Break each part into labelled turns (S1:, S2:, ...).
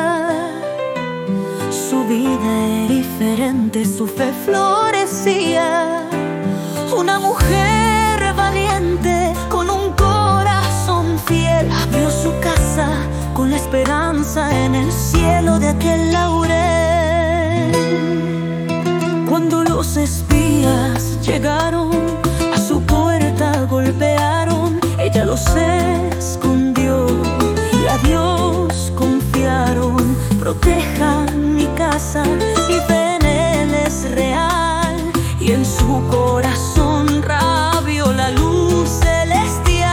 S1: Su vida era diferente, su fe florecía. Una mujer valiente con un corazón fiel abrió su casa con la esperanza en el cielo de aquel laurel. Cuando los espías llegaron a su puerta, golpearon, ella los escondió y a Dios confiaron. Protejan mi casa, mi fe en Él es real, y en su corazón rabió la luz celestial.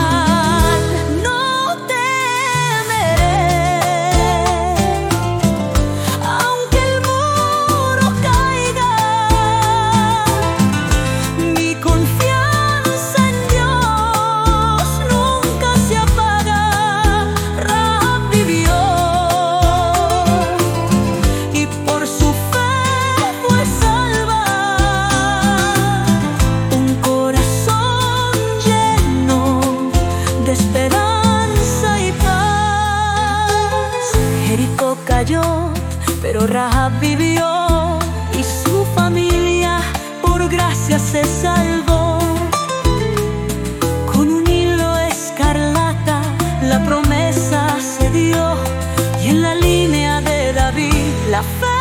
S1: No temeré, aunque el muro caiga, mi confianza en Dios nunca se apaga. Rahab vivió y por su fe fue salva. Un corazón lleno de esperanza y paz. Jericó cayó, pero Rahab vivió, y su familia por gracia se salvó. Con un hilo escarlata la promesa se dio, y en la línea de David la fe